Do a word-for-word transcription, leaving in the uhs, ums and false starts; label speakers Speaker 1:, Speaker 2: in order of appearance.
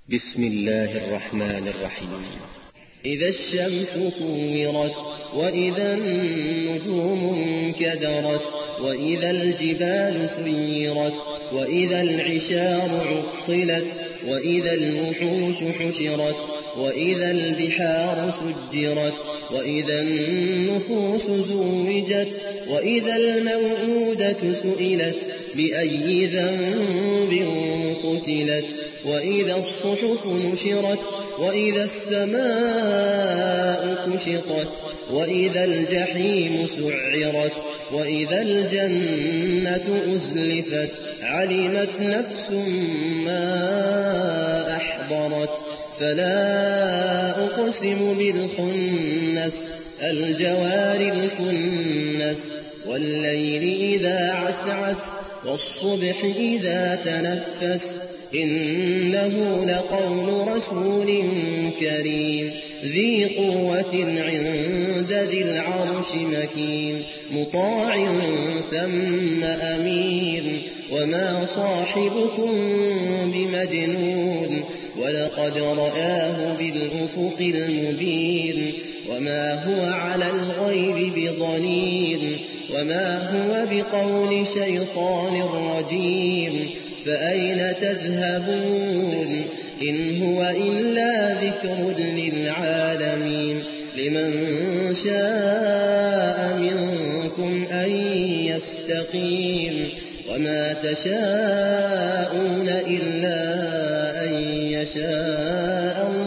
Speaker 1: بسم الله الرحمن الرحيم.
Speaker 2: إذا الشمس كورت وإذا النجوم انكدرت وإذا الجبال سيرت وإذا العشار عطلت وإذا الوحوش حشرت وإذا البحار سجرت وإذا النفوس زوجت وإذا الموءودة سئلت بأي ذنب قتلت وإذا الصحف نشرت وإذا السماء كشطت وإذا الجحيم سعرت وإذا الجنة أزلفت علمت نفس ما أحضرت فلا أقسم بالخنس الجوار الكنس والليل إذا عسعس والصبح إذا تنفس إنه لقول رسول كريم ذي قوة عند ذي العرش مكين مطاع ثم أمين وما صاحبكم بمجنون ولقد رآه بالأفق المبين وما هو على الغيب بضنين وما هو بقول شيطان رجيم فأين تذهبون إن هو إلا ذكر للعالمين لمن شاء منكم أن يستقيم وما تشاءون إلا أن يشاء